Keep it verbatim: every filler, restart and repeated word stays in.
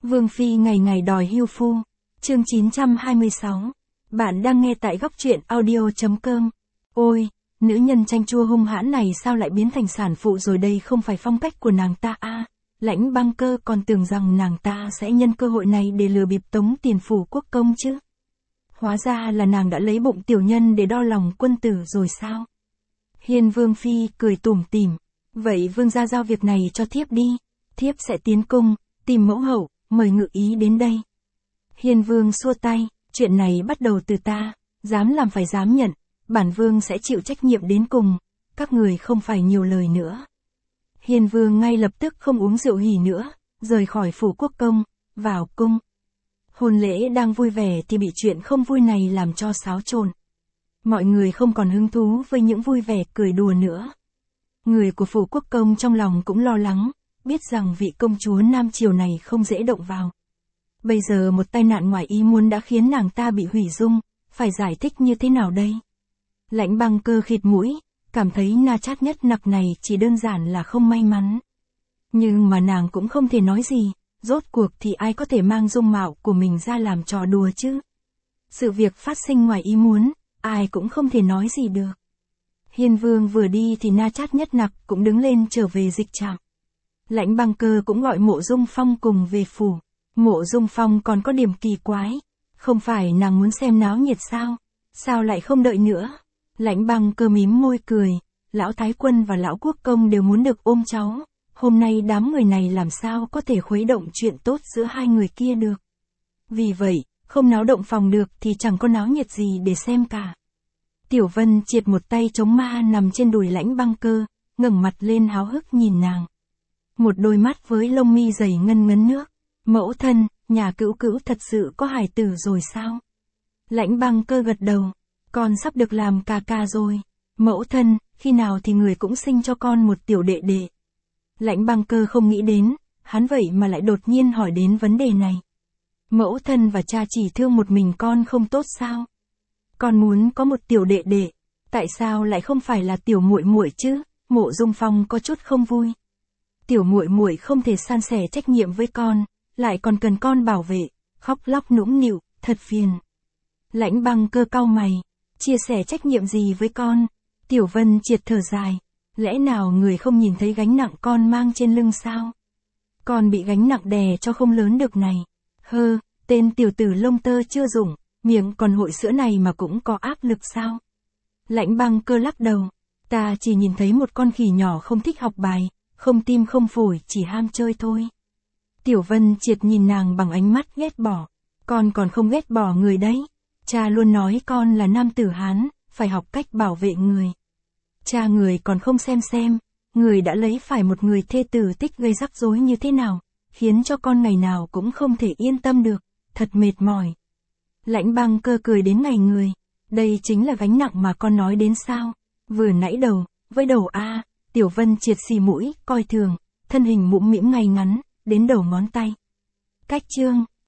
Vương Phi ngày ngày đòi hưu phu. Chương chín trăm hai mươi sáu. Bạn đang nghe tại góc truyện audio chấm com. Ôi, nữ nhân chanh chua hung hãn này sao lại biến thành sản phụ rồi, đây không phải phong cách của nàng ta à? Lãnh Băng Cơ còn tưởng rằng nàng ta sẽ nhân cơ hội này để lừa bịp tống tiền phủ quốc công chứ. Hóa ra là nàng đã lấy bụng tiểu nhân để đo lòng quân tử rồi sao? Hiên Vương Phi cười tủm tỉm. Vậy vương gia giao việc này cho thiếp đi. Thiếp sẽ tiến cung, tìm mẫu hậu, mời ngự ý đến đây. Hiên Vương xua tay, chuyện này bắt đầu từ ta, dám làm phải dám nhận, bản vương sẽ chịu trách nhiệm đến cùng, các người không phải nhiều lời nữa. Hiên Vương ngay lập tức không uống rượu hỉ nữa, rời khỏi phủ quốc công, vào cung. Hôn lễ đang vui vẻ thì bị chuyện không vui này làm cho xáo trộn. Mọi người không còn hứng thú với những vui vẻ cười đùa nữa. Người của phủ quốc công trong lòng cũng lo lắng, biết rằng vị công chúa Nam Triều này không dễ động vào. Bây giờ một tai nạn ngoài ý muốn đã khiến nàng ta bị hủy dung, phải giải thích như thế nào đây? Lãnh Băng Cơ khịt mũi, cảm thấy Na Chát Nhất Nặc này chỉ đơn giản là không may mắn. Nhưng mà nàng cũng không thể nói gì, rốt cuộc thì ai có thể mang dung mạo của mình ra làm trò đùa chứ? Sự việc phát sinh ngoài ý muốn, ai cũng không thể nói gì được. Hiên Vương vừa đi thì Na Chát Nhất Nặc cũng đứng lên trở về dịch trạm. Lãnh Băng Cơ cũng gọi Mộ Dung Phong cùng về phủ. Mộ Dung Phong còn có điểm kỳ quái, không phải nàng muốn xem náo nhiệt sao? Sao lại không đợi nữa? Lãnh Băng Cơ mím môi cười, lão Thái Quân và lão Quốc Công đều muốn được ôm cháu, hôm nay đám người này làm sao có thể khuấy động chuyện tốt giữa hai người kia được. Vì vậy, không náo động phòng được thì chẳng có náo nhiệt gì để xem cả. Tiểu Vân Triệt một tay chống ma nằm trên đùi Lãnh Băng Cơ, ngẩng mặt lên háo hức nhìn nàng. Một đôi mắt với lông mi dày ngân ngấn nước. Mẫu thân, nhà Cữu Cữu thật sự có hài tử rồi sao? Lãnh Băng Cơ gật đầu. Con sắp được làm ca ca rồi. Mẫu thân, khi nào thì người cũng sinh cho con một tiểu đệ đệ. Lãnh Băng Cơ không nghĩ đến, hắn vậy mà lại đột nhiên hỏi đến vấn đề này. Mẫu thân và cha chỉ thương một mình con không tốt sao? Con muốn có một tiểu đệ đệ, tại sao lại không phải là tiểu muội muội chứ? Mộ Dung Phong có chút không vui. Tiểu muội muội không thể san sẻ trách nhiệm với con, lại còn cần con bảo vệ, khóc lóc nũng nịu, thật phiền. Lãnh Băng Cơ cau mày, chia sẻ trách nhiệm gì với con? Tiểu Vân Triệt thở dài, lẽ nào người không nhìn thấy gánh nặng con mang trên lưng sao? Con bị gánh nặng đè cho không lớn được này. Hơ, tên tiểu tử lông tơ chưa dụng, miệng còn hội sữa này mà cũng có áp lực sao? Lãnh Băng Cơ lắc đầu, ta chỉ nhìn thấy một con khỉ nhỏ không thích học bài, không tim không phổi, chỉ ham chơi thôi. Tiểu Vân Triệt nhìn nàng bằng ánh mắt ghét bỏ. Con còn không ghét bỏ người đấy. Cha luôn nói con là nam tử Hán, phải học cách bảo vệ người. Cha người còn không xem xem, người đã lấy phải một người thê tử tích gây rắc rối như thế nào, khiến cho con ngày nào cũng không thể yên tâm được, thật mệt mỏi. Lãnh Băng Cơ cười đến ngày người. Đây chính là gánh nặng mà con nói đến sao? Vừa nãy đầu, với đầu A, Tiểu Vân Triệt xì mũi, coi thường, thân hình mũm mĩm ngay ngắn, đến đầu ngón tay. Cách chương.